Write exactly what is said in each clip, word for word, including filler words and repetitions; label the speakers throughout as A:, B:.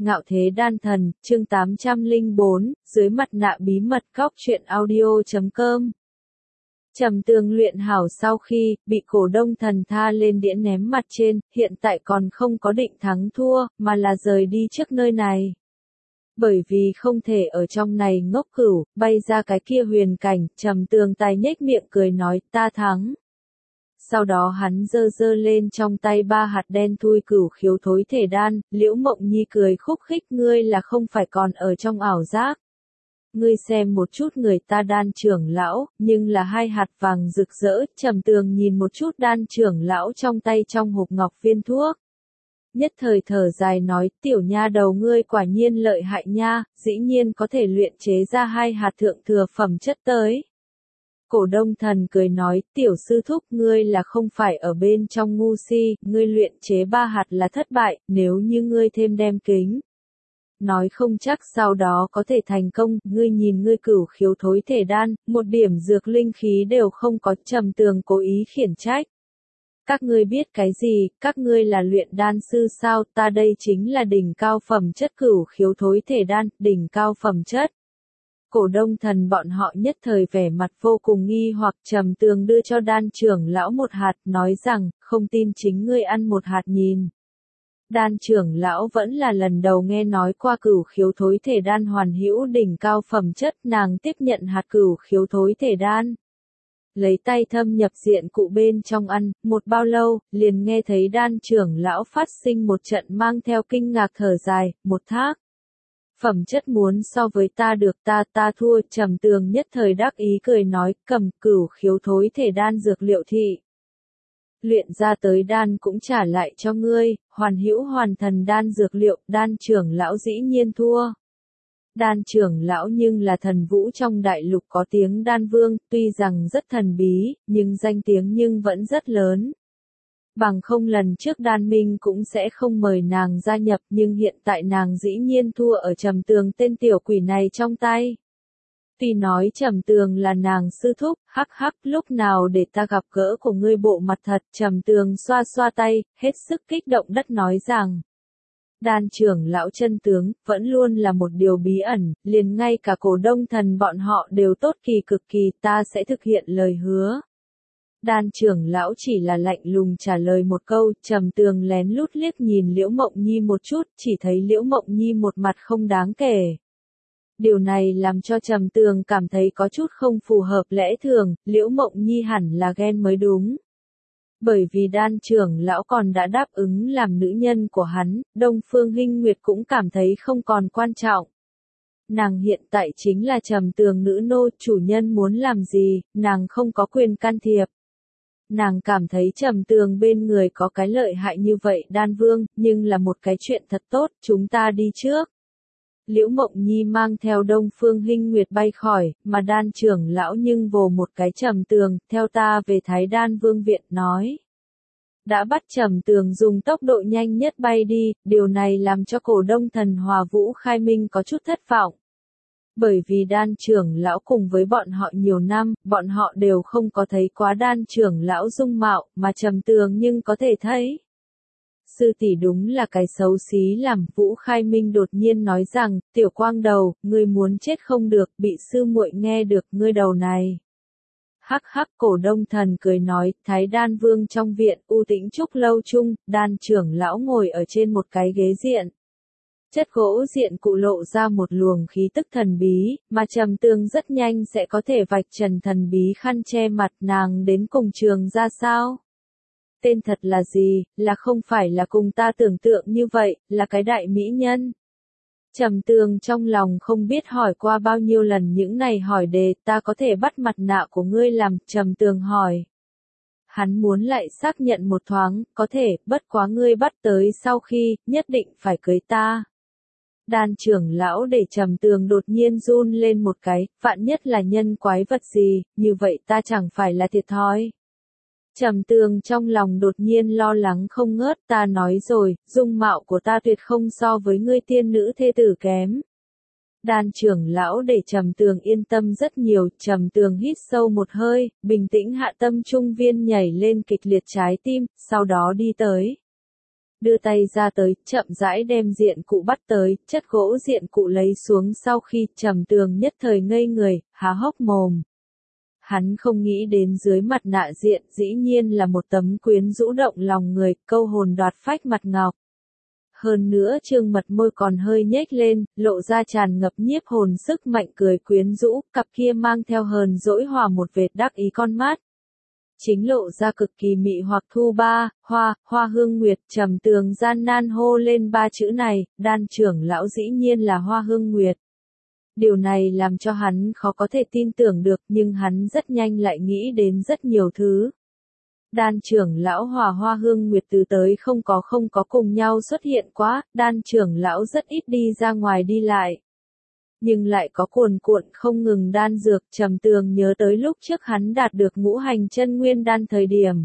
A: Ngạo Thế Đan Thần, chương tám trăm lẻ bốn, dưới mặt nạ bí mật góc truyện audio chấm com. Trầm Tường luyện hảo sau khi bị Cổ Đông Thần tha lên đĩa ném mặt trên, hiện tại còn không có định thắng thua, mà là rời đi trước nơi này. Bởi vì không thể ở trong này ngốc cửu, bay ra cái kia huyền cảnh, Trầm Tường tài nhếch miệng cười nói, ta thắng. Sau đó hắn giơ giơ lên trong tay ba hạt đen thui cửu khiếu thối thể đan, Liễu Mộng Nhi cười khúc khích, ngươi là không phải còn ở trong ảo giác. Ngươi xem một chút người ta Đan trưởng lão, nhưng là hai hạt vàng rực rỡ. Trầm Tường nhìn một chút Đan trưởng lão trong tay trong hộp ngọc viên thuốc. Nhất thời thở dài nói, tiểu nha đầu ngươi quả nhiên lợi hại nha, dĩ nhiên có thể luyện chế ra hai hạt thượng thừa phẩm chất tới. Cổ Đông Thần cười nói, tiểu sư thúc ngươi là không phải ở bên trong ngu si, ngươi luyện chế ba hạt là thất bại, nếu như ngươi thêm đem kính. Nói không chắc sau đó có thể thành công, ngươi nhìn ngươi cửu khiếu thối thể đan, một điểm dược linh khí đều không có. Trầm Tường cố ý khiển trách. Các ngươi biết cái gì, các ngươi là luyện đan sư sao, ta đây chính là đỉnh cao phẩm chất cửu khiếu thối thể đan, đỉnh cao phẩm chất. Cổ Đông Thần bọn họ nhất thời vẻ mặt vô cùng nghi hoặc. Trầm Tường đưa cho Đan trưởng lão một hạt, nói rằng, không tin chính ngươi ăn một hạt nhìn. Đan trưởng lão vẫn là lần đầu nghe nói qua cửu khiếu thối thể đan hoàn hữu đỉnh cao phẩm chất, nàng tiếp nhận hạt cửu khiếu thối thể đan. Lấy tay thâm nhập diện cụ bên trong ăn, một bao lâu, liền nghe thấy Đan trưởng lão phát sinh một trận mang theo kinh ngạc thở dài, một thác. Phẩm chất muốn so với ta được, ta ta thua. Trầm Tường nhất thời đắc ý cười nói, cầm cửu khiếu thối thể đan dược liệu thị. Luyện ra tới đan cũng trả lại cho ngươi, hoàn hữu hoàn thần đan dược liệu. Đan trưởng lão dĩ nhiên thua. Đan trưởng lão nhưng là thần vũ trong đại lục có tiếng đan vương, tuy rằng rất thần bí, nhưng danh tiếng nhưng vẫn rất lớn. Bằng không lần trước Đan Minh cũng sẽ không mời nàng gia nhập, nhưng hiện tại nàng dĩ nhiên thua ở Trầm Tường tên tiểu quỷ này trong tay. Tuy nói Trầm Tường là nàng sư thúc, hắc hắc, lúc nào để ta gặp gỡ của ngươi bộ mặt thật. Trầm Tường xoa xoa tay, hết sức kích động đất nói rằng. Đan trưởng lão chân tướng, vẫn luôn là một điều bí ẩn, liền ngay cả Cổ Đông Thần bọn họ đều tốt kỳ cực kỳ, ta sẽ thực hiện lời hứa. Đan trưởng lão chỉ là lạnh lùng trả lời một câu. Trầm Tường lén lút liếc nhìn Liễu Mộng Nhi một chút, chỉ thấy Liễu Mộng Nhi một mặt không đáng kể. Điều này làm cho Trầm Tường cảm thấy có chút không phù hợp lẽ thường, Liễu Mộng Nhi hẳn là ghen mới đúng. Bởi vì Đan trưởng lão còn đã đáp ứng làm nữ nhân của hắn, Đông Phương Hinh Nguyệt cũng cảm thấy không còn quan trọng. Nàng hiện tại chính là Trầm Tường nữ nô, chủ nhân muốn làm gì, nàng không có quyền can thiệp. Nàng cảm thấy Trầm Tường bên người có cái lợi hại như vậy Đan Vương, nhưng là một cái chuyện thật tốt, chúng ta đi trước. Liễu Mộng Nhi mang theo Đông Phương Hinh Nguyệt bay khỏi, mà Đan trưởng lão nhưng vồ một cái Trầm Tường, theo ta về Thái Đan Vương viện, nói. Đã bắt Trầm Tường dùng tốc độ nhanh nhất bay đi, điều này làm cho Cổ Đông Thần Hòa Vũ Khai Minh có chút thất vọng. Bởi vì Đan trưởng lão cùng với bọn họ nhiều năm, bọn họ đều không có thấy quá Đan trưởng lão dung mạo, mà Trầm Tường nhưng có thể thấy. Sư tỷ đúng là cái xấu xí làm. Vũ Khai Minh đột nhiên nói rằng, tiểu quang đầu, ngươi muốn chết không được, bị sư muội nghe được, ngươi đầu này. Hắc hắc, Cổ Đông Thần cười nói, Thái Đan Vương trong viện, u tĩnh trúc lâu chung, Đan trưởng lão ngồi ở trên một cái ghế diện. Chất gỗ diện cụ lộ ra một luồng khí tức thần bí, mà Trầm Tường rất nhanh sẽ có thể vạch trần thần bí khăn che mặt nàng đến cùng trường ra sao. Tên thật là gì, là không phải là cùng ta tưởng tượng như vậy, là cái đại mỹ nhân. Trầm Tường trong lòng không biết hỏi qua bao nhiêu lần những này hỏi đề, ta có thể bắt mặt nạ của ngươi làm. Trầm Tường hỏi. Hắn muốn lại xác nhận một thoáng, có thể, bất quá ngươi bắt tới sau khi, nhất định phải cưới ta. Đan trưởng lão để Trầm Tường đột nhiên run lên một cái, vạn nhất là nhân quái vật gì, như vậy ta chẳng phải là thiệt thòi. Trầm Tường trong lòng đột nhiên lo lắng không ngớt, ta nói rồi, dung mạo của ta tuyệt không so với ngươi tiên nữ thê tử kém. Đan trưởng lão để Trầm Tường yên tâm rất nhiều. Trầm Tường hít sâu một hơi, bình tĩnh hạ tâm trung viên nhảy lên kịch liệt trái tim, sau đó đi tới. đưa tay ra tới, chậm rãi đem diện cụ bắt tới, chất gỗ diện cụ lấy xuống sau khi Trầm Tường nhất thời ngây người, há hốc mồm. Hắn không nghĩ đến dưới mặt nạ diện dĩ nhiên là một tấm quyến rũ động lòng người, câu hồn đoạt phách mặt ngọc. Hơn nữa trương mật môi còn hơi nhếch lên, lộ ra tràn ngập nhiếp hồn sức mạnh cười quyến rũ, cặp kia mang theo hờn dỗi hòa một vệt đắc ý con mắt. Chính lộ ra cực kỳ mị hoặc thu ba, hoa, hoa hương nguyệt. Trầm Tường gian nan hô lên ba chữ này, Đan trưởng lão dĩ nhiên là Hoa Hương Nguyệt. Điều này làm cho hắn khó có thể tin tưởng được, nhưng hắn rất nhanh lại nghĩ đến rất nhiều thứ. Đan trưởng lão hòa Hoa Hương Nguyệt từ tới không có không có cùng nhau xuất hiện quá, Đan trưởng lão rất ít đi ra ngoài đi lại. Nhưng lại có cuồn cuộn không ngừng đan dược. Trầm Tường nhớ tới lúc trước hắn đạt được ngũ hành chân nguyên đan thời điểm.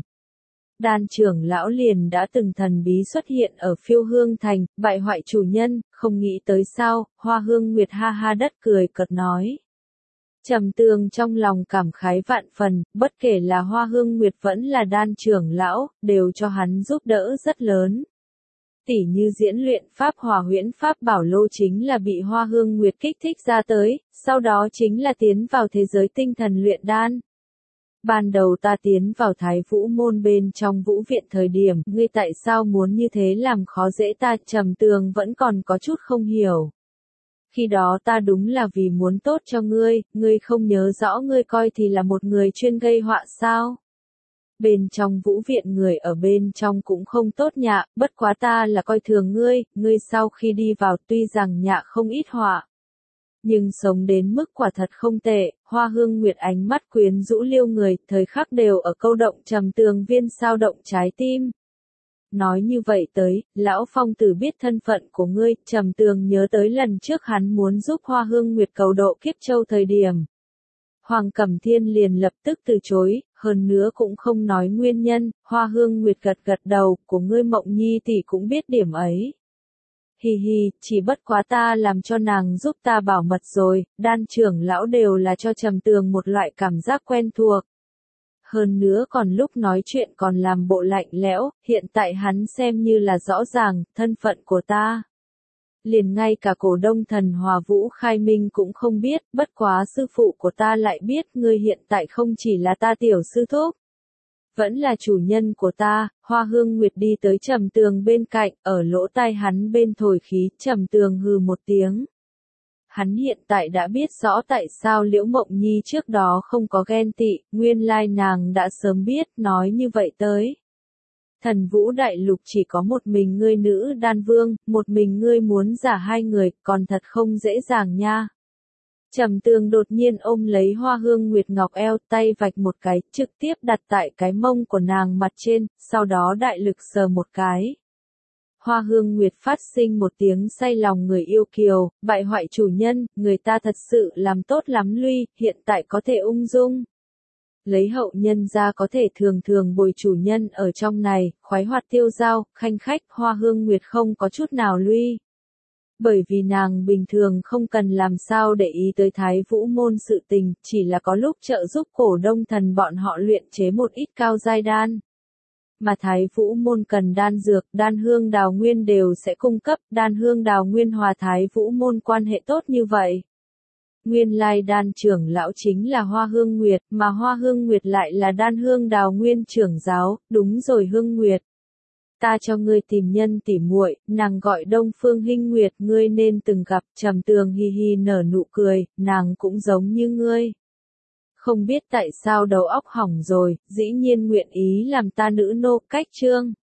A: Đan trưởng lão liền đã từng thần bí xuất hiện ở Phiêu Hương Thành, bại hoại chủ nhân, không nghĩ tới sao. Hoa Hương Nguyệt ha ha đất cười cợt nói. Trầm Tường trong lòng cảm khái vạn phần, bất kể là Hoa Hương Nguyệt vẫn là Đan trưởng lão, đều cho hắn giúp đỡ rất lớn. Tỉ như diễn luyện pháp Hỏa Huyễn Pháp Bảo Lô chính là bị Hoa Hương Nguyệt kích thích ra tới, sau đó chính là tiến vào thế giới tinh thần luyện đan. Ban đầu ta tiến vào Thái Vũ môn bên trong vũ viện thời điểm, ngươi tại sao muốn như thế làm khó dễ ta? Trầm Tường vẫn còn có chút không hiểu. Khi đó ta đúng là vì muốn tốt cho ngươi, ngươi không nhớ rõ ngươi coi thì là một người chuyên gây họa sao? Bên trong vũ viện người ở bên trong cũng không tốt nhạ, bất quá ta là coi thường ngươi, ngươi sau khi đi vào tuy rằng nhạ không ít họa. Nhưng sống đến mức quả thật không tệ. Hoa Hương Nguyệt ánh mắt quyến rũ liêu người, thời khắc đều ở câu động Trầm Tường viên sao động trái tim. Nói như vậy tới, lão phong tử biết thân phận của ngươi. Trầm Tường nhớ tới lần trước hắn muốn giúp Hoa Hương Nguyệt cầu độ kiếp châu thời điểm. Hoàng Cẩm Thiên liền lập tức từ chối, hơn nữa cũng không nói nguyên nhân. Hoa Hương Nguyệt gật gật đầu, của ngươi Mộng Nhi tỷ cũng biết điểm ấy. Hi hi, chỉ bất quá ta làm cho nàng giúp ta bảo mật rồi. Đan trưởng lão đều là cho Trầm Tường một loại cảm giác quen thuộc. Hơn nữa còn lúc nói chuyện còn làm bộ lạnh lẽo, hiện tại hắn xem như là rõ ràng, thân phận của ta. Liền ngay cả Cổ Đông Thần Hòa Vũ Khai Minh cũng không biết, bất quá sư phụ của ta lại biết, ngươi hiện tại không chỉ là ta tiểu sư thúc, vẫn là chủ nhân của ta. Hoa Hương Nguyệt đi tới Trầm Tường bên cạnh, ở lỗ tai hắn bên thổi khí. Trầm Tường hừ một tiếng. Hắn hiện tại đã biết rõ tại sao Liễu Mộng Nhi trước đó không có ghen tị, nguyên lai nàng đã sớm biết. Nói như vậy tới, Thần Vũ Đại Lục chỉ có một mình ngươi nữ đan vương, một mình ngươi muốn giả hai người, còn thật không dễ dàng nha. Trầm Tường đột nhiên ôm lấy Hoa Hương Nguyệt ngọc eo, tay vạch một cái, trực tiếp đặt tại cái mông của nàng mặt trên, sau đó đại lực sờ một cái. Hoa Hương Nguyệt phát sinh một tiếng say lòng người yêu kiều, bại hoại chủ nhân, người ta thật sự làm tốt lắm lui, hiện tại có thể ung dung. Lấy hậu nhân ra có thể thường thường bồi chủ nhân ở trong này, khoái hoạt tiêu dao, khanh khách. Hoa Hương Nguyệt không có chút nào lui. Bởi vì nàng bình thường không cần làm sao để ý tới Thái Vũ môn sự tình, chỉ là có lúc trợ giúp Cổ Đông Thần bọn họ luyện chế một ít cao giai đan. Mà Thái Vũ môn cần đan dược, đan hương đào nguyên đều sẽ cung cấp. Đan hương đào nguyên hòa Thái Vũ môn quan hệ tốt như vậy. Nguyên lai đan trưởng lão chính là Hoa Hương Nguyệt, mà Hoa Hương Nguyệt lại là đan hương đào nguyên trưởng giáo. Đúng rồi Hương Nguyệt, ta cho ngươi tìm nhân tỉ muội, nàng gọi Đông Phương Hinh Nguyệt, ngươi nên từng gặp. Trầm Tường hi hi nở nụ cười, nàng cũng giống như ngươi. Không biết tại sao đầu óc hỏng rồi, dĩ nhiên nguyện ý làm ta nữ nô. Cách chương